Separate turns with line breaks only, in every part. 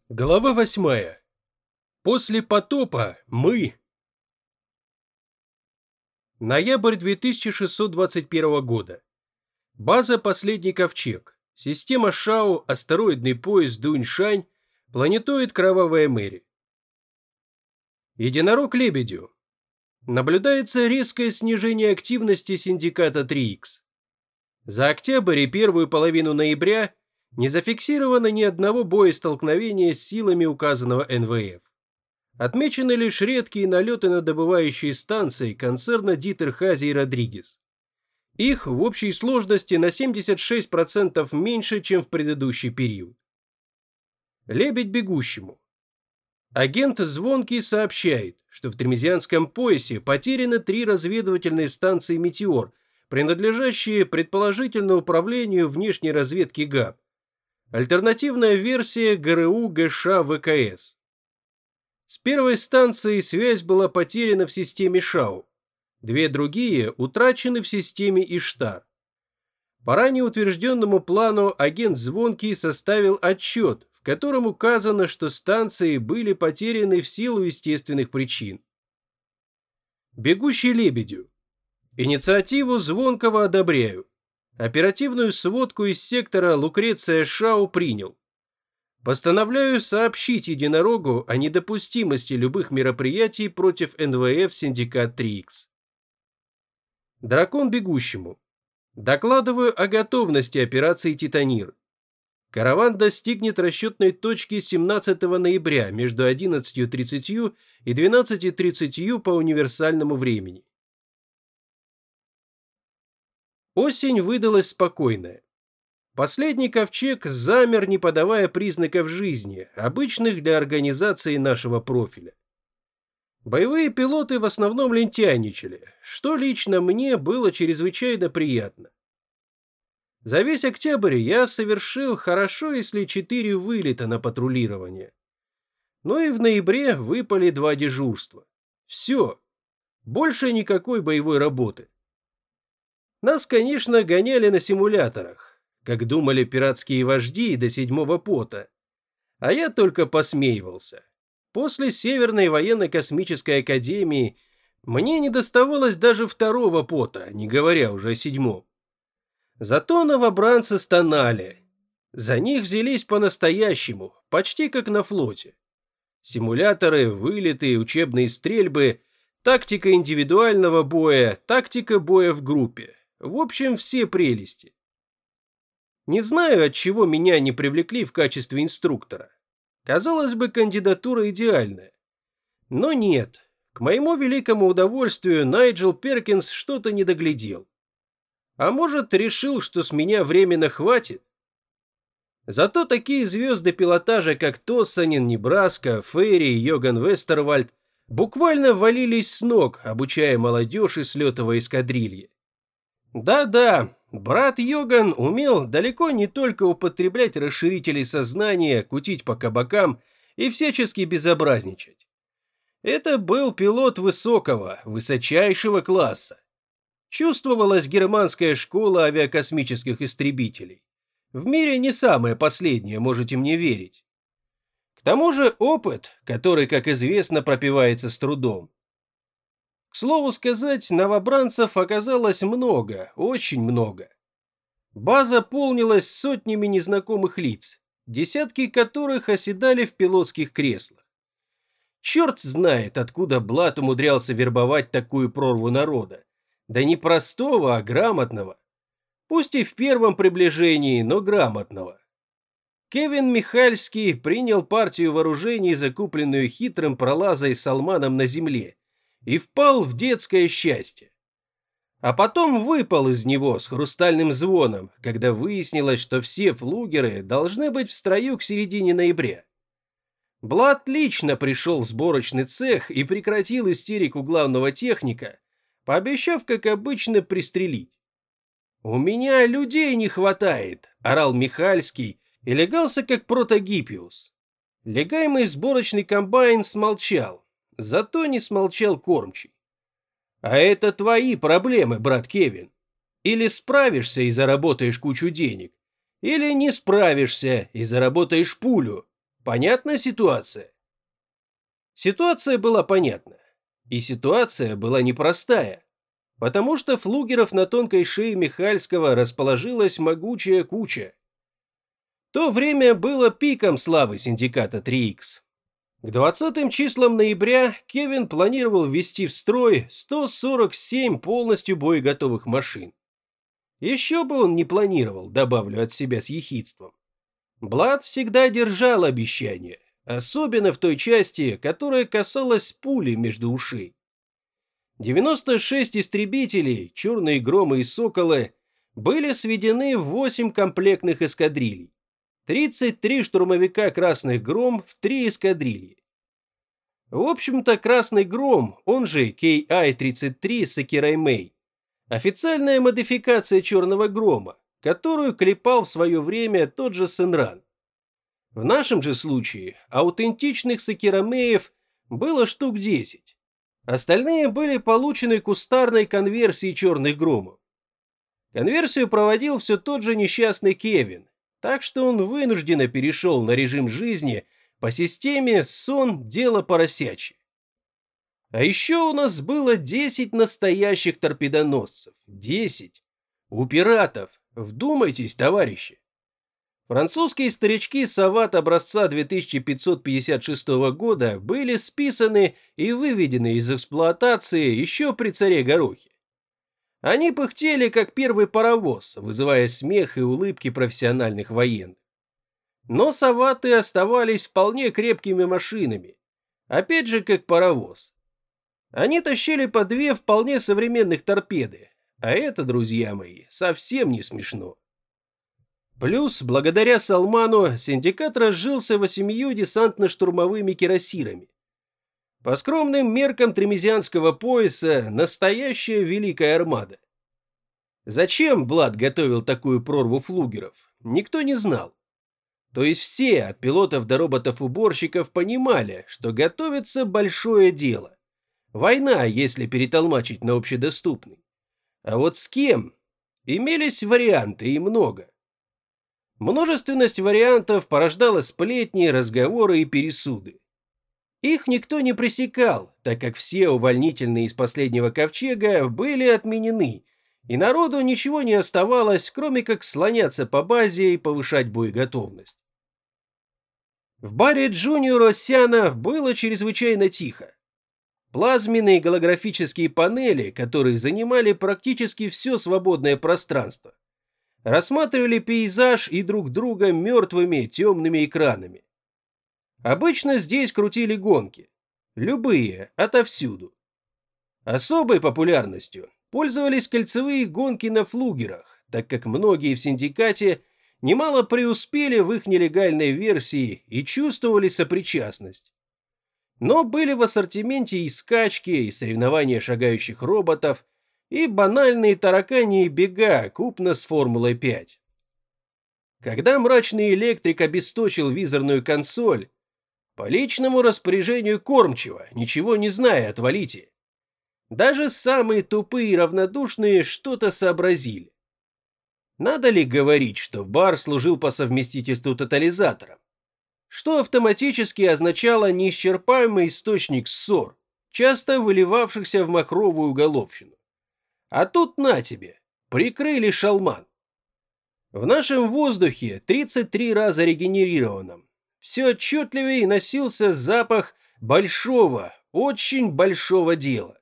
Глава 8. После потопа мы. Ноябрь 2621 года. База «Последний ковчег». Система Шао, астероидный пояс Дуньшань, планетоид Кровавая Мэри. Единорог-лебедю. Наблюдается резкое снижение активности синдиката 3Х. За октябрь и первую половину ноября не зафиксировано ни одного боестолкновения с силами указанного НВФ. Отмечены лишь редкие налеты на добывающие станции концерна Дитер Хази и Родригес. Их в общей сложности на 76% меньше, чем в предыдущий период. Лебедь бегущему. Агент Звонкий сообщает, что в Тремезианском поясе потеряны 3 разведывательные станции «Метеор», принадлежащие предположительно управлению внешней разведки ГАП. Альтернативная версия ГРУ ГШ ВКС. С первой станцией связь была потеряна в системе ШАУ. 2 другие утрачены в системе Иштар. По ранее утвержденному плану агент Звонкий составил отчет, в котором указано, что станции были потеряны в силу естественных причин. Бегущий лебедю. Инициативу Звонкого одобряю. Оперативную сводку из сектора Лукреция Шау принял. Постановляю сообщить Единорогу о недопустимости любых мероприятий против НВФ Синдикат 3Х. Дракон бегущему. Докладываю о готовности операции «Титанир». Караван достигнет расчетной точки 17 ноября между 11:30 и 12:30 по универсальному времени. Осень выдалась спокойная. Последний ковчег замер, не подавая признаков жизни, обычных для организации нашего профиля. Боевые пилоты в основном лентяйничали, что лично мне было чрезвычайно приятно. За весь октябрь я совершил хорошо, если 4 вылета на патрулирование. Но и в ноябре выпали 2 дежурства. Все. Больше никакой боевой работы. Нас, конечно, гоняли на симуляторах, как думали пиратские вожди до 7-го пота. А я только посмеивался. После Северной военно-космической академии мне не доставалось даже 2-го пота, не говоря уже о 7-м. Зато новобранцы стонали. За них взялись по-настоящему, почти как на флоте. Симуляторы, вылеты, учебные стрельбы, тактика индивидуального боя, тактика боя в группе. В общем, все прелести. Не знаю, от чего меня не привлекли в качестве инструктора. Казалось бы, кандидатура идеальная. Но нет. К моему великому удовольствию Найджел Перкинс что-то не доглядел. А может, решил, что с меня временно хватит? Зато такие звезды пилотажа, как Тоссанин, Небраска, Ферри и Йоган Вестервальд, буквально валились с ног, обучая молодежь из слетовой эскадрильи. Да-да, брат Йоган умел далеко не только употреблять расширители сознания, кутить по кабакам и всячески безобразничать. Это был пилот высочайшего класса. Чувствовалась германская школа авиакосмических истребителей. В мире не самая последняя, можете мне верить. К тому же опыт, который, как известно, пропивается с трудом. К слову сказать, новобранцев оказалось много, очень много. База полнилась сотнями незнакомых лиц, десятки которых оседали в пилотских креслах. Черт знает, откуда Блат умудрялся вербовать такую прорву народа. Да не простого, а грамотного. Пусть и в первом приближении, но грамотного. Кевин Михальский принял партию вооружений, закупленную хитрым пролазой Салманом на земле, и впал в детское счастье. А потом выпал из него с хрустальным звоном, когда выяснилось, что все флугеры должны быть в строю к середине ноября. Блат лично пришел в сборочный цех и прекратил истерику главного техника, пообещав, как обычно, пристрелить. «У меня людей не хватает», – орал Михальский и легался, как протогиппиус. Легаемый сборочный комбайн смолчал. Зато не смолчал кормчий. А это твои проблемы, брат Кевин. Или справишься и заработаешь кучу денег, или не справишься и заработаешь пулю. Понятна ситуация? Ситуация была понятна. И ситуация была непростая, потому что флугеров на тонкой шее Михальского расположилась могучая куча. То время было пиком славы синдиката 3Х. К 20 числам ноября Кевин планировал ввести в строй 147 полностью боеготовых машин. Еще бы он не планировал, добавлю от себя с ехидством. Блад всегда держал обещания, особенно в той части, которая касалась пули между ушей. 96 истребителей, черные громы и соколы, были сведены в 8 комплектных эскадрилий. 33 штурмовика «Красных Гром» в 3 эскадрильи. В общем-то, «Красный Гром», он же KI-33 Сакирай Мэй, официальная модификация «Черного Грома», которую клепал в свое время тот же Сенран. В нашем же случае аутентичных Сакирамеев было штук 10. Остальные были получены кустарной конверсией «Черных Громов». Конверсию проводил все тот же несчастный Кевин, так что он вынужденно перешел на режим жизни по системе «сон, дело поросячье». А еще у нас было 10 настоящих торпедоносцев. 10. У пиратов. Вдумайтесь, товарищи. Французские старички Сават образца 2556 года были списаны и выведены из эксплуатации еще при царе Горохе. Они пыхтели, как первый паровоз, вызывая смех и улыбки профессиональных военных. Но Саваты оставались вполне крепкими машинами, опять же, как паровоз. Они тащили по 2 вполне современных торпеды, а это, друзья мои, совсем не смешно. Плюс, благодаря Салману, синдикат разжился 8 десантно-штурмовыми кирасирами. По скромным меркам тремезианского пояса, настоящая великая армада. Зачем Блад готовил такую прорву флугеров, никто не знал. То есть все, от пилотов до роботов-уборщиков, понимали, что готовится большое дело. Война, если перетолмачить на общедоступный. А вот с кем? Имелись варианты и много. Множественность вариантов порождала сплетни, разговоры и пересуды. Их никто не пресекал, так как все увольнительные из последнего ковчега были отменены, и народу ничего не оставалось, кроме как слоняться по базе и повышать боеготовность. В баре Джуниора Сяна было чрезвычайно тихо. Плазменные голографические панели, которые занимали практически все свободное пространство, рассматривали пейзаж и друг друга мертвыми темными экранами. Обычно здесь крутили гонки. Любые, отовсюду. Особой популярностью пользовались кольцевые гонки на флугерах, так как многие в синдикате немало преуспели в их нелегальной версии и чувствовали сопричастность. Но были в ассортименте и скачки, и соревнования шагающих роботов, и банальные тараканьи бега купно с Формулой-5. Когда мрачный электрик обесточил визорную консоль, по личному распоряжению кормчего, ничего не зная, отвалите. Даже самые тупые и равнодушные что-то сообразили. Надо ли говорить, что бар служил по совместительству тотализатором? Что автоматически означало неисчерпаемый источник ссор, часто выливавшихся в махровую головщину. А тут на тебе, прикрыли шалман. В нашем воздухе 33 раза регенерированном все отчетливее носился запах большого, очень большого дела.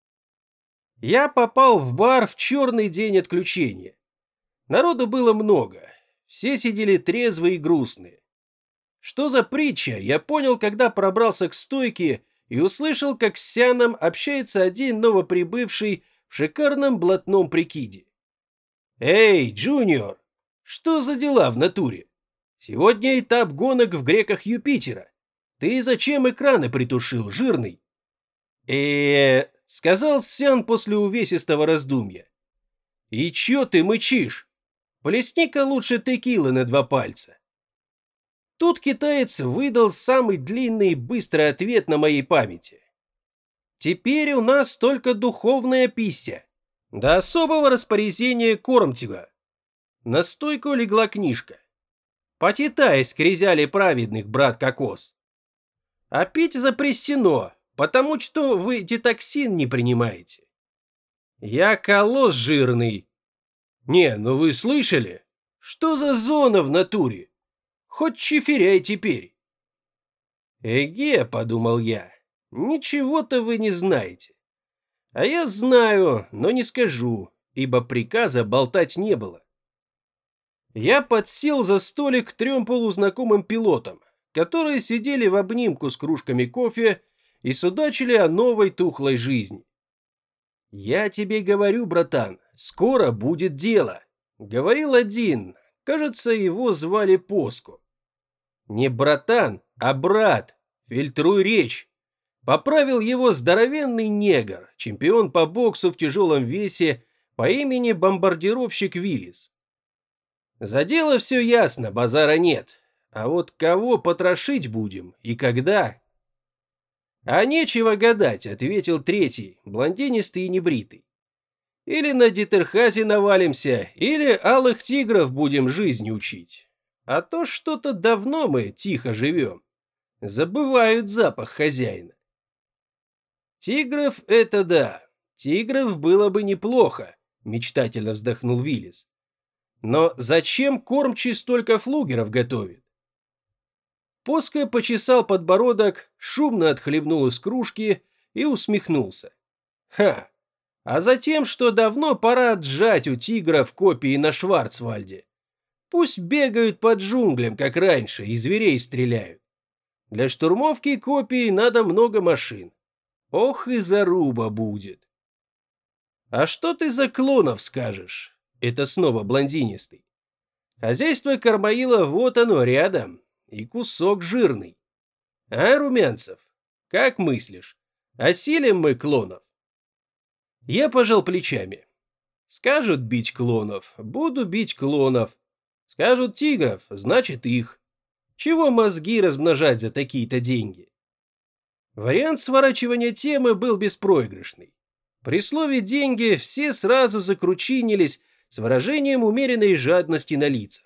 Я попал в бар в черный день отключения. Народу было много, все сидели трезвые и грустные. Что за притча, я понял, когда пробрался к стойке и услышал, как с Сяном общается один новоприбывший в шикарном блатном прикиде. «Эй, Джуниор, что за дела в натуре? Сегодня этап гонок в греках Юпитера. Ты зачем экраны притушил, жирный?» Сказал Сян после увесистого раздумья. «И чё ты мычишь? Плесни-ка лучше текилы на 2 пальца». Тут китаец выдал самый длинный и быстрый ответ на моей памяти. «Теперь у нас только духовная пища, до особого распоряжения кормтива». На стойку легла книжка. Почитай, скрязяли праведных, брат Кокос. А пить запрещено, потому что вы детоксин не принимаете. Я колосс жирный. Не, ну вы слышали? Что за зона в натуре? Хоть чиферяй теперь. Эге, подумал я, ничего-то вы не знаете. А я знаю, но не скажу, ибо приказа болтать не было. Я подсел за столик к 3 полузнакомым пилотам, которые сидели в обнимку с кружками кофе и судачили о новой тухлой жизни. «Я тебе говорю, братан, скоро будет дело», — говорил один, кажется, его звали Поско. «Не братан, а брат, фильтруй речь», — поправил его здоровенный негр, чемпион по боксу в тяжелом весе по имени бомбардировщик Виллис. «За дело все ясно, базара нет, а вот кого потрошить будем и когда?» «А нечего гадать», — ответил третий, блондинистый и небритый. «Или на Дитерхазе навалимся, или алых тигров будем жизнь учить. А то что-то давно мы тихо живем. Забывают запах хозяина». «Тигров — это да, тигров было бы неплохо», — мечтательно вздохнул Виллис. «Но зачем кормчий столько флугеров готовит?» Поско почесал подбородок, шумно отхлебнул из кружки и усмехнулся. «Ха! А затем, что давно пора отжать у тигров копии на Шварцвальде. Пусть бегают по джунглям, как раньше, и зверей стреляют. Для штурмовки копий надо много машин. Ох и заруба будет!» «А что ты за клонов скажешь?» Это снова блондинистый. «Хозяйство Кармаила вот оно рядом. И кусок жирный. А, Румянцев, как мыслишь, осилим мы клонов?» Я пожал плечами. Скажут бить клонов, буду бить клонов. Скажут тигров, значит их. Чего мозги размножать за такие-то деньги? Вариант сворачивания темы был беспроигрышный. При слове «деньги» все сразу закручинились с выражением умеренной жадности на лицах.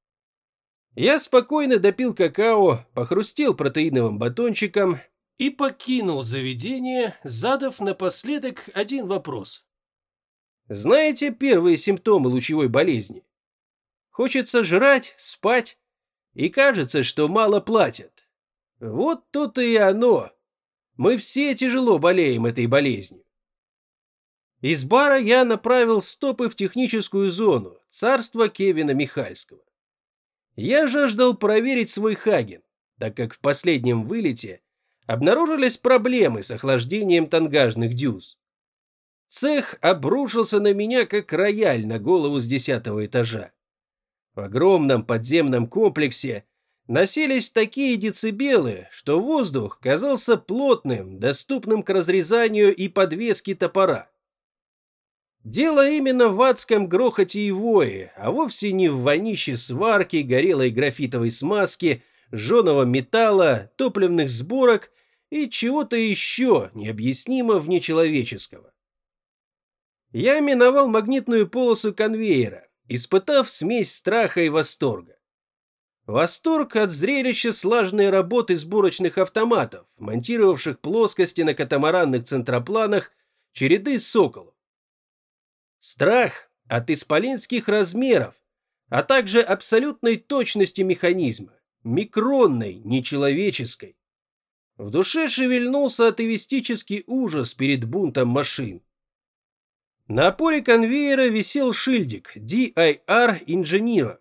Я спокойно допил какао, похрустел протеиновым батончиком и покинул заведение, задав напоследок один вопрос. Знаете первые симптомы лучевой болезни? Хочется жрать, спать, и кажется, что мало платят. Вот то-то и оно. Мы все тяжело болеем этой болезнью. Из бара я направил стопы в техническую зону, царство Кевина Михальского. Я жаждал проверить свой Хаген, так как в последнем вылете обнаружились проблемы с охлаждением тангажных дюз. Цех обрушился на меня, как рояль на голову с 10-го этажа. В огромном подземном комплексе носились такие децибелы, что воздух казался плотным, доступным к разрезанию и подвеске топора. Дело именно в адском грохоте и вое, а вовсе не в вонище сварки, горелой графитовой смазки, жженого металла, топливных сборок и чего-то еще необъяснимо внечеловеческого. Я миновал магнитную полосу конвейера, испытав смесь страха и восторга. Восторг от зрелища слаженной работы сборочных автоматов, монтировавших плоскости на катамаранных центропланах череды соколов. Страх от исполинских размеров, а также абсолютной точности механизма, микронной, нечеловеческой. В душе шевельнулся атеистический ужас перед бунтом машин. На опоре конвейера висел шильдик DIR инженера.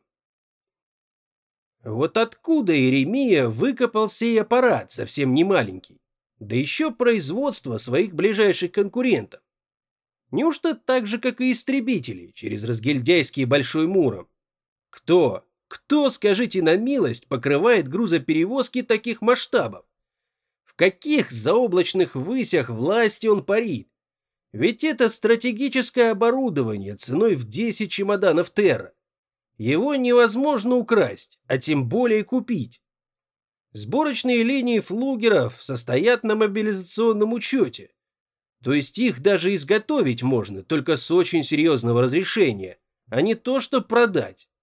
Вот откуда Иеремия выкопал сей аппарат, совсем не маленький, да еще производство своих ближайших конкурентов. Неужто так же, как и истребители, через разгильдяйский Большой Муром? Кто, скажите на милость, покрывает грузоперевозки таких масштабов? В каких заоблачных высях власти он парит? Ведь это стратегическое оборудование ценой в 10 чемоданов Терра. Его невозможно украсть, а тем более купить. Сборочные линии флугеров состоят на мобилизационном учете. То есть их даже изготовить можно, только с очень серьезного разрешения, а не то, что продать.